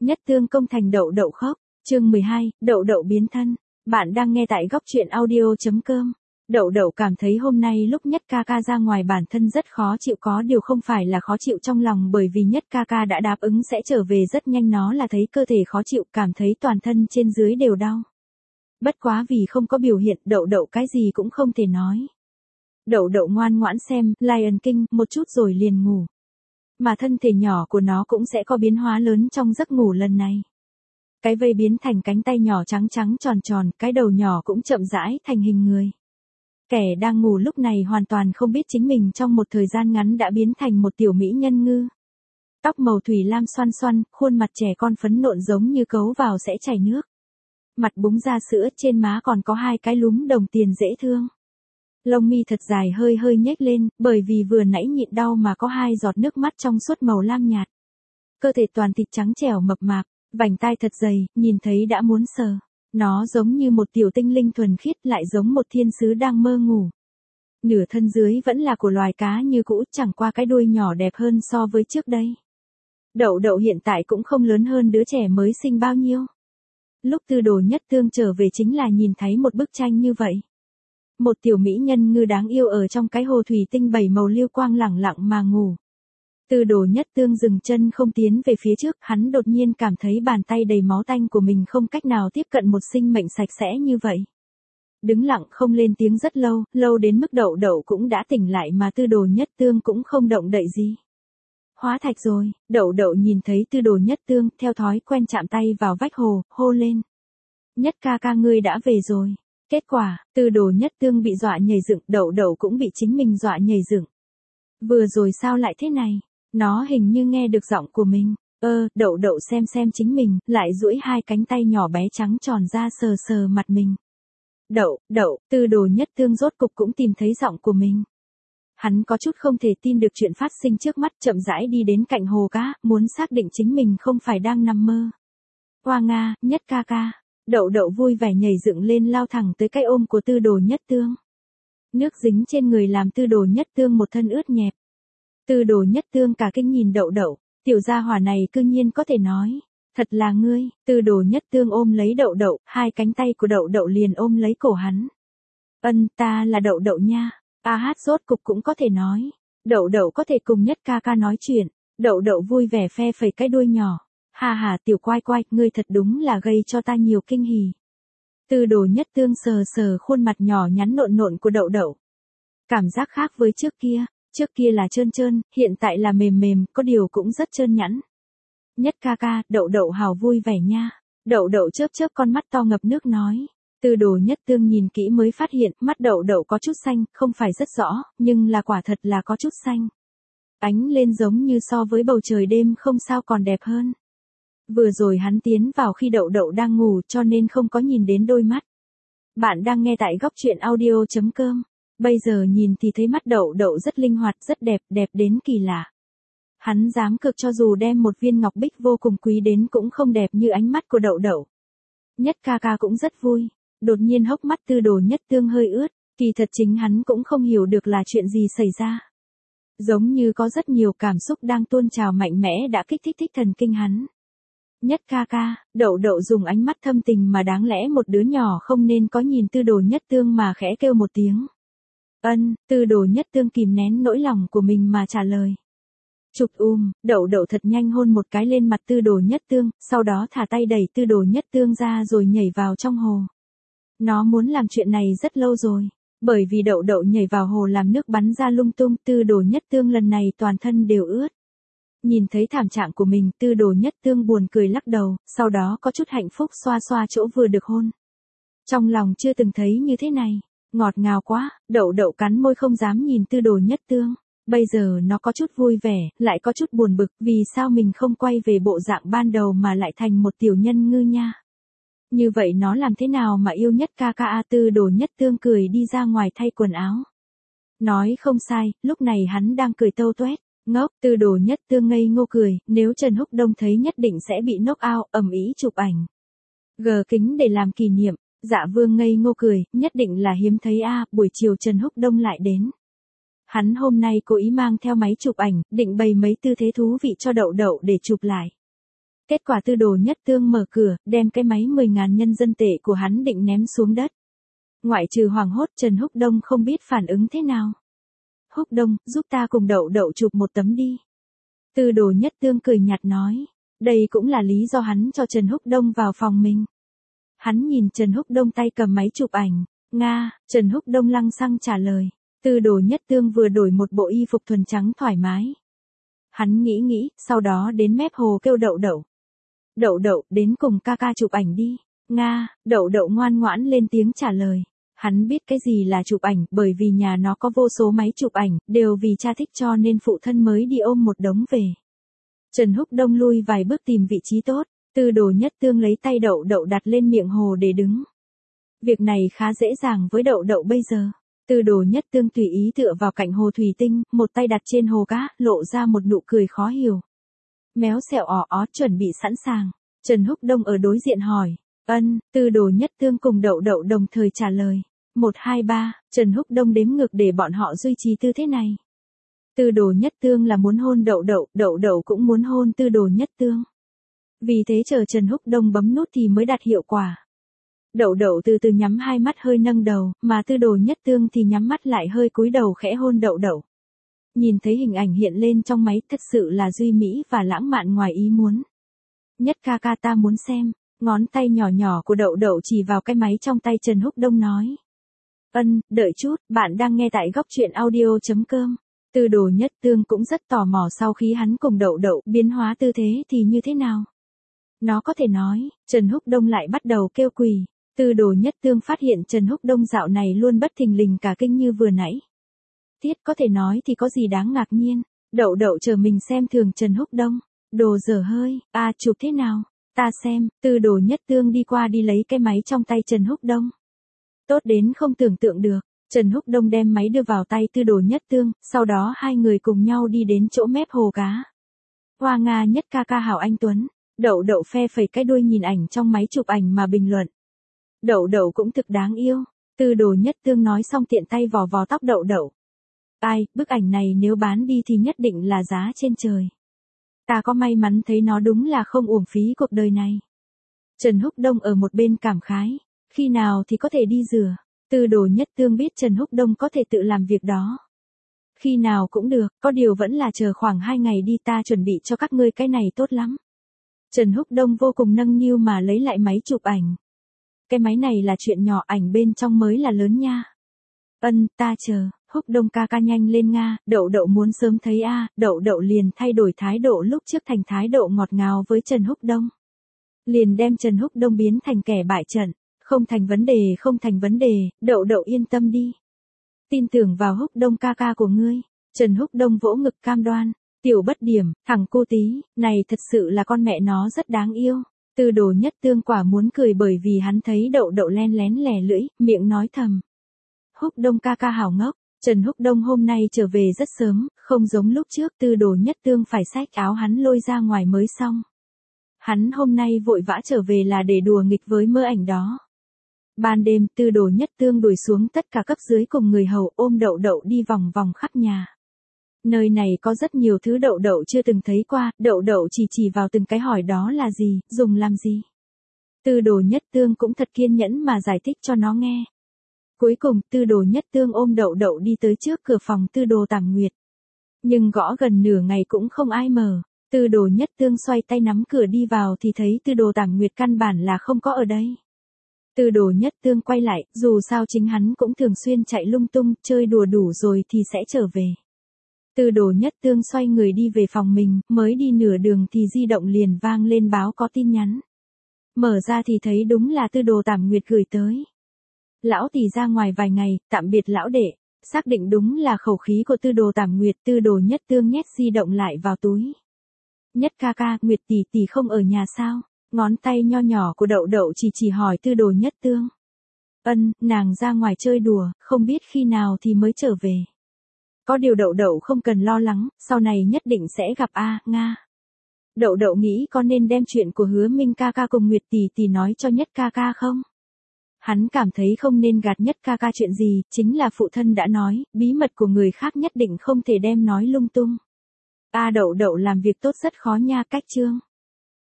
Nhất Tương công thành đậu đậu khóc, chương 12, đậu đậu biến thân. Bạn đang nghe tại góc truyện audio.com. Đậu đậu cảm thấy hôm nay lúc Nhất ca ca ra ngoài bản thân rất khó chịu, có điều không phải là khó chịu trong lòng bởi vì Nhất ca ca đã đáp ứng sẽ trở về rất nhanh, nó là thấy cơ thể khó chịu, cảm thấy toàn thân trên dưới đều đau. Bất quá vì không có biểu hiện, đậu đậu cái gì cũng không thể nói. Đậu đậu ngoan ngoãn xem Lion King một chút rồi liền ngủ. Mà thân thể nhỏ của nó cũng sẽ có biến hóa lớn trong giấc ngủ lần này. Cái vây biến thành cánh tay nhỏ trắng trắng tròn tròn, cái đầu nhỏ cũng chậm rãi thành hình người. Kẻ đang ngủ lúc này hoàn toàn không biết chính mình trong một thời gian ngắn đã biến thành một tiểu mỹ nhân ngư. Tóc màu thủy lam xoăn xoăn, khuôn mặt trẻ con phấn nộn giống như cấu vào sẽ chảy nước. Mặt búng ra sữa, trên má còn có hai cái lúm đồng tiền dễ thương. Lông mi thật dài hơi hơi nhếch lên, bởi vì vừa nãy nhịn đau mà có hai giọt nước mắt trong suốt màu lam nhạt. Cơ thể toàn thịt trắng trẻo mập mạp, vành tai thật dày, nhìn thấy đã muốn sờ. Nó giống như một tiểu tinh linh thuần khiết, lại giống một thiên sứ đang mơ ngủ. Nửa thân dưới vẫn là của loài cá như cũ, chẳng qua cái đuôi nhỏ đẹp hơn so với trước đây. Đậu đậu hiện tại cũng không lớn hơn đứa trẻ mới sinh bao nhiêu. Lúc Tư Đồ Nhất Tương trở về chính là nhìn thấy một bức tranh như vậy. Một tiểu mỹ nhân ngư đáng yêu ở trong cái hồ thủy tinh 7 màu lưu quang lẳng lặng mà ngủ. Tư Đồ Nhất Tương dừng chân không tiến về phía trước, hắn đột nhiên cảm thấy bàn tay đầy máu tanh của mình không cách nào tiếp cận một sinh mệnh sạch sẽ như vậy. Đứng lặng không lên tiếng rất lâu, lâu đến mức đậu đậu cũng đã tỉnh lại mà Tư Đồ Nhất Tương cũng không động đậy gì. Hóa thạch rồi, đậu đậu nhìn thấy Tư Đồ Nhất Tương, theo thói quen chạm tay vào vách hồ, hô lên. Nhất ca ca ngươi đã về rồi. Kết quả, Tư Đồ Nhất Tương bị dọa nhảy dựng, đậu đậu cũng bị chính mình dọa nhảy dựng. Vừa rồi sao lại thế này? Nó hình như nghe được giọng của mình. Đậu đậu xem chính mình, lại duỗi hai cánh tay nhỏ bé trắng tròn ra sờ sờ mặt mình. Đậu, Tư Đồ Nhất Tương rốt cục cũng tìm thấy giọng của mình. Hắn có chút không thể tin được chuyện phát sinh trước mắt, chậm rãi đi đến cạnh hồ cá, muốn xác định chính mình không phải đang nằm mơ. Hoa Nga, Nhất ca ca. Đậu đậu vui vẻ nhảy dựng lên lao thẳng tới cái ôm của Tư Đồ Nhất Tương. Nước dính trên người làm Tư Đồ Nhất Tương một thân ướt nhẹp. Tư Đồ Nhất Tương cả kinh nhìn đậu đậu, tiểu gia hỏa này cư nhiên có thể nói. Thật là ngươi. Tư Đồ Nhất Tương ôm lấy đậu đậu, hai cánh tay của đậu đậu liền ôm lấy cổ hắn. Ta là đậu đậu nha. Hát rốt cục cũng có thể nói. Đậu đậu có thể cùng Nhất ca ca nói chuyện. Đậu đậu vui vẻ phe phẩy cái đuôi nhỏ. Hà tiểu quai quai, ngươi thật đúng là gây cho ta nhiều kinh hỉ. Tư Đồ Nhất Tương sờ sờ khuôn mặt nhỏ nhắn nộn nộn của đậu đậu. Cảm giác khác với trước kia là trơn trơn, hiện tại là mềm mềm, có điều cũng rất trơn nhẵn. Nhất ca ca, đậu đậu hào vui vẻ nha. Đậu đậu chớp chớp con mắt to ngập nước nói. Tư Đồ Nhất Tương nhìn kỹ mới phát hiện, mắt đậu đậu có chút xanh, không phải rất rõ, nhưng là quả thật là có chút xanh. Ánh lên giống như so với bầu trời đêm không sao còn đẹp hơn. Vừa rồi hắn tiến vào khi đậu đậu đang ngủ cho nên không có nhìn đến đôi mắt. Bạn đang nghe tại góc truyện audio.com. Bây giờ nhìn thì thấy mắt đậu đậu rất linh hoạt, rất đẹp, đẹp đến kỳ lạ. Hắn dám cược cho dù đem một viên ngọc bích vô cùng quý đến cũng không đẹp như ánh mắt của đậu đậu. Nhất ca ca cũng rất vui. Đột nhiên hốc mắt Tư Đồ Nhất Tương hơi ướt, kỳ thật chính hắn cũng không hiểu được là chuyện gì xảy ra. Giống như có rất nhiều cảm xúc đang tuôn trào mạnh mẽ đã kích thích thần kinh hắn. Nhất ca ca, đậu đậu dùng ánh mắt thâm tình mà đáng lẽ một đứa nhỏ không nên có nhìn Tư Đồ Nhất Tương mà khẽ kêu một tiếng. Tư Đồ Nhất Tương kìm nén nỗi lòng của mình mà trả lời. Đậu đậu thật nhanh hôn một cái lên mặt Tư Đồ Nhất Tương, sau đó thả tay đẩy Tư Đồ Nhất Tương ra rồi nhảy vào trong hồ. Nó muốn làm chuyện này rất lâu rồi, bởi vì đậu đậu nhảy vào hồ làm nước bắn ra lung tung, Tư Đồ Nhất Tương lần này toàn thân đều ướt. Nhìn thấy thảm trạng của mình, Tư Đồ Nhất Tương buồn cười lắc đầu, sau đó có chút hạnh phúc xoa xoa chỗ vừa được hôn. Trong lòng chưa từng thấy như thế này, ngọt ngào quá, đậu đậu cắn môi không dám nhìn Tư Đồ Nhất Tương. Bây giờ nó có chút vui vẻ, lại có chút buồn bực, vì sao mình không quay về bộ dạng ban đầu mà lại thành một tiểu nhân ngư nha. Như vậy nó làm thế nào mà yêu Nhất ca ca? Tư Đồ Nhất Tương cười đi ra ngoài thay quần áo. Nói không sai, lúc này hắn đang cười tâu toét. Ngốc, Tư Đồ Nhất Tương ngây ngô cười, nếu Trần Húc Đông thấy nhất định sẽ bị knock out, ầm ĩ chụp ảnh. Gờ kính để làm kỷ niệm. Dạ Vương ngây ngô cười, nhất định là hiếm thấy buổi chiều Trần Húc Đông lại đến. Hắn hôm nay cố ý mang theo máy chụp ảnh, định bày mấy tư thế thú vị cho đậu đậu để chụp lại. Kết quả Tư Đồ Nhất Tương mở cửa, đem cái máy 10.000 nhân dân tệ của hắn định ném xuống đất. Ngoại trừ hoảng hốt, Trần Húc Đông không biết phản ứng thế nào. Húc Đông, giúp ta cùng Đậu Đậu chụp một tấm đi. Tư Đồ Nhất Tương cười nhạt nói. Đây cũng là lý do hắn cho Trần Húc Đông vào phòng mình. Hắn nhìn Trần Húc Đông tay cầm máy chụp ảnh. Nga, Trần Húc Đông lăng xăng trả lời. Tư Đồ Nhất Tương vừa đổi một bộ y phục thuần trắng thoải mái. Hắn nghĩ, sau đó đến mép hồ kêu Đậu Đậu. Đậu Đậu, đến cùng ca ca chụp ảnh đi. Nga, Đậu Đậu ngoan ngoãn lên tiếng trả lời. Hắn biết cái gì là chụp ảnh, bởi vì nhà nó có vô số máy chụp ảnh, đều vì cha thích cho nên phụ thân mới đi ôm một đống về. Trần Húc Đông lui vài bước tìm vị trí tốt, Tư Đồ Nhất Tương lấy tay Đậu Đậu đặt lên miệng hồ để đứng. Việc này khá dễ dàng với Đậu Đậu bây giờ. Tư Đồ Nhất Tương tùy ý tựa vào cạnh hồ thủy tinh, một tay đặt trên hồ cá, lộ ra một nụ cười khó hiểu. Méo xẹo chuẩn bị sẵn sàng. Trần Húc Đông ở đối diện hỏi. Ân, Tư Đồ Nhất Tương cùng Đậu Đậu đồng thời trả lời. 1, 2, 3, Trần Húc Đông đếm ngược để bọn họ duy trì tư thế này. Tư Đồ Nhất Tương là muốn hôn Đậu Đậu, Đậu Đậu cũng muốn hôn Tư Đồ Nhất Tương. Vì thế chờ Trần Húc Đông bấm nút thì mới đạt hiệu quả. Đậu Đậu từ từ nhắm hai mắt hơi nâng đầu, mà Tư Đồ Nhất Tương thì nhắm mắt lại hơi cúi đầu khẽ hôn Đậu Đậu. Nhìn thấy hình ảnh hiện lên trong máy thật sự là duy mỹ và lãng mạn ngoài ý muốn. Nhất ca ca ta muốn xem, ngón tay nhỏ nhỏ của Đậu Đậu chỉ vào cái máy trong tay Trần Húc Đông nói. Ân, đợi chút, bạn đang nghe tại góc truyện audio.com. Tư Đồ Nhất Tương cũng rất tò mò sau khi hắn cùng Đậu Đậu biến hóa tư thế thì như thế nào. Nó có thể nói, Trần Húc Đông lại bắt đầu kêu quỳ. Tư Đồ Nhất Tương phát hiện Trần Húc Đông dạo này luôn bất thình lình cả kinh như vừa nãy. Tiết có thể nói thì có gì đáng ngạc nhiên. Đậu Đậu chờ mình xem thường Trần Húc Đông. Đồ dở hơi, chụp thế nào? Ta xem, Tư Đồ Nhất Tương đi qua đi lấy cái máy trong tay Trần Húc Đông. Tốt đến không tưởng tượng được. Trần Húc Đông đem máy đưa vào tay Tư Đồ Nhất Tương, sau đó hai người cùng nhau đi đến chỗ mép hồ cá. Hoa Nga Nhất ca ca hảo anh Tuấn. Đậu Đậu phe phẩy cái đuôi nhìn ảnh trong máy chụp ảnh mà bình luận. Đậu Đậu cũng thực đáng yêu. Tư Đồ Nhất Tương nói xong tiện tay vò vò tóc Đậu Đậu. Bức ảnh này nếu bán đi thì nhất định là giá trên trời. Ta có may mắn thấy nó đúng là không uổng phí cuộc đời này. Trần Húc Đông ở một bên cảm khái. Khi nào thì có thể đi rửa. Tư Đồ Nhất Tương biết Trần Húc Đông có thể tự làm việc đó. Khi nào cũng được, có điều vẫn là chờ khoảng 2 ngày đi, ta chuẩn bị cho các ngươi cái này tốt lắm. Trần Húc Đông vô cùng nâng niu mà lấy lại máy chụp ảnh. Cái máy này là chuyện nhỏ, ảnh bên trong mới là lớn nha. Ân, ta chờ. Húc Đông ca ca nhanh lên Nga, Đậu Đậu muốn sớm thấy Đậu Đậu liền thay đổi thái độ lúc trước thành thái độ ngọt ngào với Trần Húc Đông. Liền đem Trần Húc Đông biến thành kẻ bại trận. Không thành vấn đề, Đậu Đậu yên tâm đi. Tin tưởng vào Húc Đông ca ca của ngươi. Trần Húc Đông vỗ ngực cam đoan. Tiểu bất điểm, thằng cô tí, này thật sự là con mẹ nó rất đáng yêu. Tư Đồ Nhất Tương quả muốn cười bởi vì hắn thấy Đậu Đậu len lén lè lưỡi, miệng nói thầm. Húc Đông ca ca hảo ngốc. Trần Húc Đông hôm nay trở về rất sớm, không giống lúc trước Tư Đồ Nhất Tương phải xách áo hắn lôi ra ngoài mới xong. Hắn hôm nay vội vã trở về là để đùa nghịch với mơ ảnh đó. Ban đêm, Tư Đồ Nhất Tương đuổi xuống tất cả cấp dưới cùng người hầu ôm Đậu Đậu đi vòng vòng khắp nhà. Nơi này có rất nhiều thứ Đậu Đậu chưa từng thấy qua, Đậu Đậu chỉ vào từng cái hỏi đó là gì, dùng làm gì. Tư Đồ Nhất Tương cũng thật kiên nhẫn mà giải thích cho nó nghe. Cuối cùng, Tư Đồ Nhất Tương ôm Đậu Đậu đi tới trước cửa phòng Tư Đồ Tảm Nguyệt. Nhưng gõ gần nửa ngày cũng không ai mở. Tư Đồ Nhất Tương xoay tay nắm cửa đi vào thì thấy Tư Đồ Tảm Nguyệt căn bản là không có ở đây. Tư Đồ Nhất Tương quay lại, dù sao chính hắn cũng thường xuyên chạy lung tung, chơi đùa đủ rồi thì sẽ trở về. Tư Đồ Nhất Tương xoay người đi về phòng mình, mới đi nửa đường thì di động liền vang lên báo có tin nhắn. Mở ra thì thấy đúng là Tư Đồ Tảm Nguyệt gửi tới. Lão tỷ ra ngoài vài ngày, tạm biệt lão đệ. Xác định đúng là khẩu khí của Tư Đồ Tảm Nguyệt, Tư Đồ Nhất Tương nhét di động lại vào túi. Nhất ca ca, Nguyệt tỷ tỷ không ở nhà sao? Ngón tay nho nhỏ của Đậu Đậu chỉ hỏi Tư Đồ Nhất Tương. Ân, nàng ra ngoài chơi đùa, không biết khi nào thì mới trở về. Có điều Đậu Đậu không cần lo lắng, sau này nhất định sẽ gặp Nga. Đậu Đậu nghĩ có nên đem chuyện của Hứa Minh ca ca cùng Nguyệt tỷ tỷ nói cho Nhất ca ca không? Hắn cảm thấy không nên gạt Nhất ca ca chuyện gì, chính là phụ thân đã nói, bí mật của người khác nhất định không thể đem nói lung tung. Đậu Đậu làm việc tốt rất khó nha, cách chương.